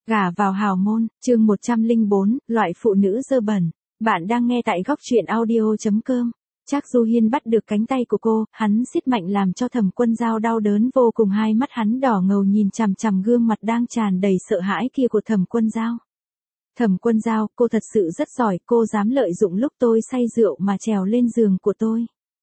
Gả vào hào môn, chương 104, loại phụ nữ dơ bẩn. Bạn đang nghe tại góc truyện audio.com. Trác Du Hiên bắt được cánh tay của cô, hắn siết mạnh làm cho Thẩm Quân Dao đau đớn vô cùng, hai mắt hắn đỏ ngầu nhìn chằm chằm gương mặt đang tràn đầy sợ hãi kia của Thẩm Quân Dao. Thẩm Quân Dao, cô thật sự rất giỏi, cô dám lợi dụng lúc tôi say rượu mà trèo lên giường của tôi.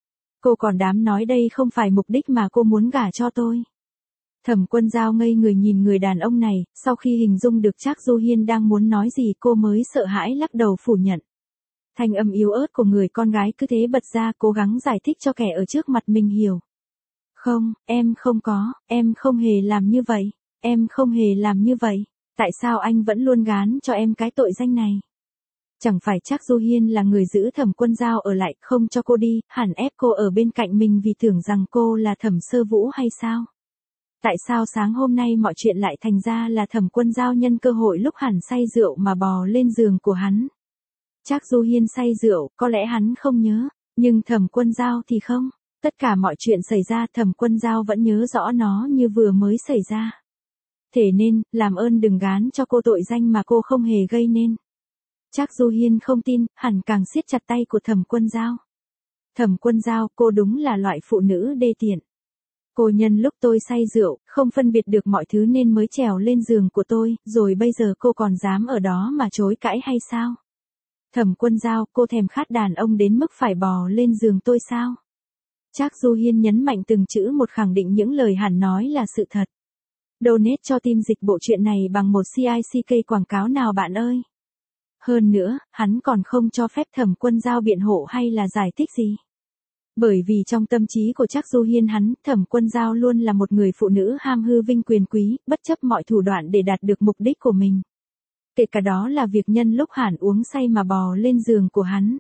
Cô còn dám nói đây không phải mục đích mà cô muốn gả cho tôi. Thẩm Quân Dao ngây người nhìn người đàn ông này, sau khi hình dung được Trác Du Hiên đang muốn nói gì cô mới sợ hãi lắc đầu phủ nhận. Thanh âm yếu ớt của người con gái cứ thế bật ra, cố gắng giải thích cho kẻ ở trước mặt mình hiểu. Không, em không có, em không hề làm như vậy, em không hề làm như vậy, tại sao anh vẫn luôn gán cho em cái tội danh này? Chẳng phải Trác Du Hiên là người giữ Thẩm Quân Dao ở lại không cho cô đi, hẳn ép cô ở bên cạnh mình vì tưởng rằng cô là Thẩm Sơ Vũ hay sao? Tại sao sáng hôm nay mọi chuyện lại thành ra là Thẩm Quân Dao nhân cơ hội lúc hẳn say rượu mà bò lên giường của hắn? Trác Du Hiên say rượu, có lẽ hắn không nhớ, nhưng Thẩm Quân Dao thì không. Tất cả mọi chuyện xảy ra Thẩm Quân Dao vẫn nhớ rõ nó như vừa mới xảy ra. Thế nên, làm ơn đừng gán cho cô tội danh mà cô không hề gây nên. Trác Du Hiên không tin, hẳn càng siết chặt tay của Thẩm Quân Dao. Thẩm Quân Dao, cô đúng là loại phụ nữ đê tiện. Cô nhân lúc tôi say rượu, không phân biệt được mọi thứ nên mới trèo lên giường của tôi, rồi bây giờ cô còn dám ở đó mà chối cãi hay sao? Thẩm Quân Dao, cô thèm khát đàn ông đến mức phải bò lên giường tôi sao? Trác Du Hiên nhấn mạnh từng chữ một, khẳng định những lời hắn nói là sự thật. Donate cho team dịch bộ truyện này bằng một CICK quảng cáo nào bạn ơi. Hơn nữa, hắn còn không cho phép Thẩm Quân Dao biện hộ hay là giải thích gì. Bởi vì trong tâm trí của Trác Du Hiên hắn, Thẩm Quân Dao luôn là một người phụ nữ ham hư vinh quyền quý, bất chấp mọi thủ đoạn để đạt được mục đích của mình. Kể cả đó là việc nhân lúc hắn uống say mà bò lên giường của hắn.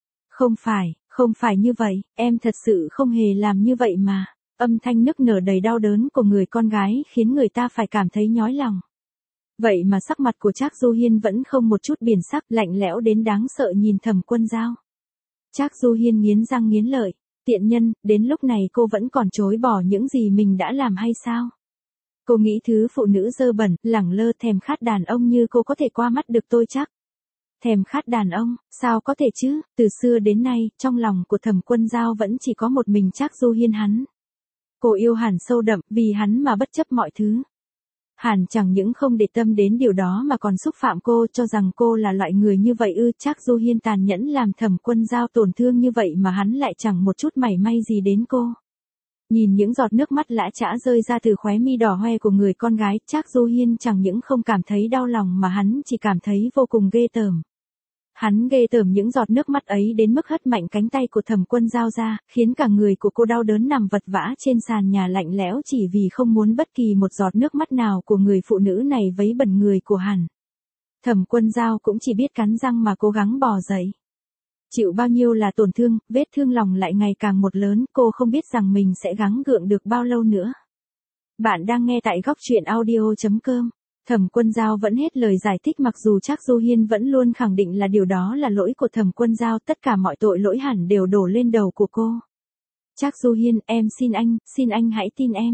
Không phải như vậy, em thật sự không hề làm như vậy mà. Âm thanh nức nở đầy đau đớn của người con gái khiến người ta phải cảm thấy nhói lòng. Vậy mà sắc mặt của Trác Du Hiên vẫn không một chút biển sắc, lạnh lẽo đến đáng sợ nhìn Thẩm Quân Dao. Trác Du Hiên nghiến răng nghiến lợi. Tiện nhân, đến lúc này cô vẫn còn chối bỏ những gì mình đã làm hay sao? Cô nghĩ thứ phụ nữ dơ bẩn, lẳng lơ thèm khát đàn ông như cô có thể qua mắt được tôi chắc? Thèm khát đàn ông, sao có thể chứ? Từ xưa đến nay, trong lòng của Thẩm Quân Dao vẫn chỉ có một mình Trác Du Hiên hắn. Cô yêu hắn sâu đậm, vì hắn mà bất chấp mọi thứ. Hắn chẳng những không để tâm đến điều đó mà còn xúc phạm cô, cho rằng cô là loại người như vậy ư? Trác Du Hiên tàn nhẫn làm Thẩm Quân Dao tổn thương như vậy mà hắn lại chẳng một chút mảy may gì đến cô. Nhìn những giọt nước mắt lã chã rơi ra từ khóe mi đỏ hoe của người con gái, Trác Du Hiên chẳng những không cảm thấy đau lòng mà hắn chỉ cảm thấy vô cùng ghê tởm. Hắn ghê tởm những giọt nước mắt ấy đến mức hất mạnh cánh tay của Thẩm Quân Dao ra, khiến cả người của cô đau đớn nằm vật vã trên sàn nhà lạnh lẽo chỉ vì không muốn bất kỳ một giọt nước mắt nào của người phụ nữ này vấy bẩn người của hắn. Thẩm Quân Dao cũng chỉ biết cắn răng mà cố gắng bò dậy. Chịu bao nhiêu là tổn thương, vết thương lòng lại ngày càng một lớn, cô không biết rằng mình sẽ gắng gượng được bao lâu nữa. Bạn đang nghe tại góc truyện audio.com. Thẩm Quân Dao vẫn hết lời giải thích mặc dù Trác Du Hiên vẫn luôn khẳng định là điều đó là lỗi của Thẩm Quân Dao, tất cả mọi tội lỗi hẳn đều đổ lên đầu của cô. Trác Du Hiên, em xin anh hãy tin em.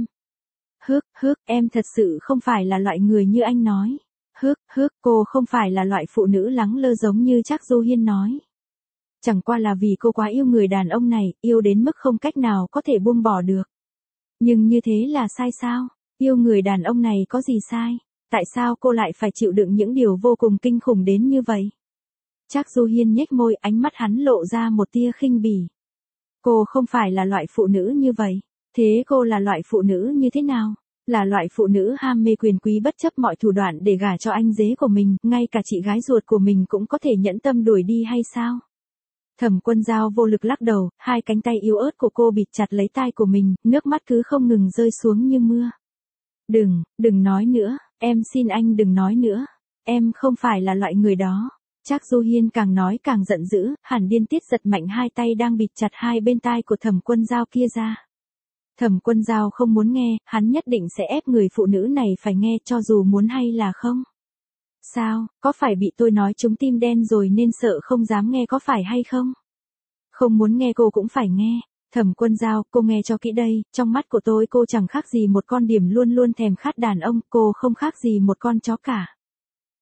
Em thật sự không phải là loại người như anh nói. Cô không phải là loại phụ nữ lắng lơ giống như Trác Du Hiên nói. Chẳng qua là vì cô quá yêu người đàn ông này, yêu đến mức không cách nào có thể buông bỏ được. Nhưng như thế là sai sao? Yêu người đàn ông này có gì sai? Tại sao cô lại phải chịu đựng những điều vô cùng kinh khủng đến như vậy? Trác Du Hiên nhếch môi, ánh mắt hắn lộ ra một tia khinh bỉ. Cô không phải là loại phụ nữ như vậy. Thế cô là loại phụ nữ như thế nào? Là loại phụ nữ ham mê quyền quý bất chấp mọi thủ đoạn để gả cho anh rể của mình, ngay cả chị gái ruột của mình cũng có thể nhẫn tâm đuổi đi hay sao? Thẩm Quân Dao vô lực lắc đầu, hai cánh tay yếu ớt của cô bịt chặt lấy tai của mình, nước mắt cứ không ngừng rơi xuống như mưa. Đừng nói nữa, em xin anh đừng nói nữa, em không phải là loại người đó. Trác Du Hiên càng nói càng giận dữ, hẳn điên tiết giật mạnh hai tay đang bịt chặt hai bên tai của Thẩm Quân Dao kia ra. Thẩm Quân Dao không muốn nghe, hắn nhất định sẽ ép người phụ nữ này phải nghe cho dù muốn hay là không. Sao, có phải bị tôi nói trúng tim đen rồi nên sợ không dám nghe có phải hay không? Không muốn nghe cô cũng phải nghe. Thẩm Quân Dao, cô nghe cho kỹ đây, trong mắt của tôi cô chẳng khác gì một con điểu luôn luôn thèm khát đàn ông, cô không khác gì một con chó cả.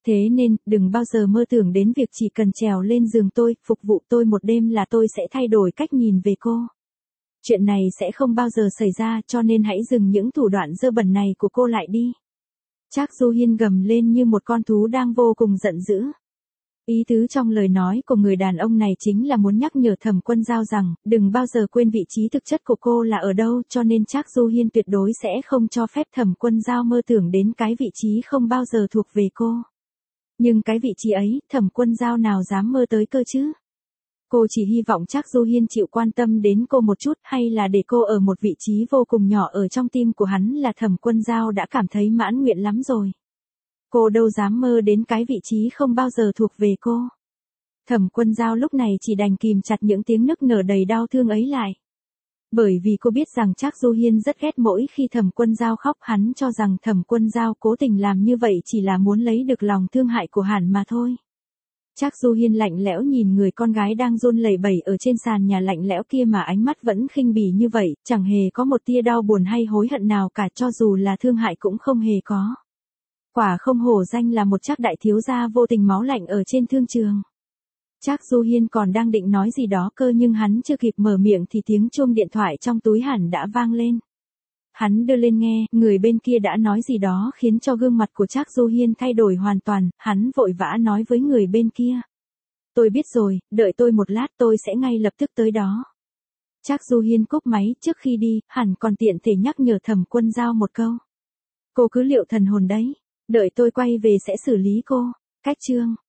Thế nên, đừng bao giờ mơ tưởng đến việc chỉ cần trèo lên giường tôi, phục vụ tôi một đêm là tôi sẽ thay đổi cách nhìn về cô. Chuyện này sẽ không bao giờ xảy ra, cho nên hãy dừng những thủ đoạn dơ bẩn này của cô lại đi. Trác Du Hiên gầm lên như một con thú đang vô cùng giận dữ. Ý tứ trong lời nói của người đàn ông này chính là muốn nhắc nhở Thẩm Quân Giao rằng, đừng bao giờ quên vị trí thực chất của cô là ở đâu, cho nên Trác Du Hiên tuyệt đối sẽ không cho phép Thẩm Quân Giao mơ tưởng đến cái vị trí không bao giờ thuộc về cô. Nhưng cái vị trí ấy, Thẩm Quân Giao nào dám mơ tới cơ chứ? Cô chỉ hy vọng Trác Du Hiên chịu quan tâm đến cô một chút, hay là để cô ở một vị trí vô cùng nhỏ ở trong tim của hắn là Thẩm Quân Giao đã cảm thấy mãn nguyện lắm rồi. Cô đâu dám mơ đến cái vị trí không bao giờ thuộc về cô. Thẩm Quân Giao lúc này chỉ đành kìm chặt những tiếng nức nở đầy đau thương ấy lại. Bởi vì cô biết rằng Trác Du Hiên rất ghét mỗi khi Thẩm Quân Giao khóc, hắn cho rằng Thẩm Quân Giao cố tình làm như vậy chỉ là muốn lấy được lòng thương hại của hắn mà thôi. Trác Du Hiên lạnh lẽo nhìn người con gái đang run lẩy bẩy ở trên sàn nhà lạnh lẽo kia mà ánh mắt vẫn khinh bỉ như vậy, chẳng hề có một tia đau buồn hay hối hận nào cả, cho dù là thương hại cũng không hề có. Quả không hổ danh là một Trác đại thiếu gia vô tình máu lạnh ở trên thương trường. Trác Du Hiên còn đang định nói gì đó cơ, nhưng hắn chưa kịp mở miệng thì tiếng chuông điện thoại trong túi hắn đã vang lên. Hắn đưa lên nghe, người bên kia đã nói gì đó khiến cho gương mặt của Trác Du Hiên thay đổi hoàn toàn, hắn vội vã nói với người bên kia. Tôi biết rồi, đợi tôi một lát, tôi sẽ ngay lập tức tới đó. Trác Du Hiên cúp máy, trước khi đi, hắn còn tiện thể nhắc nhở Thẩm Quân Giao một câu. Cô cứ liệu thần hồn đấy, đợi tôi quay về sẽ xử lý cô. Cách chương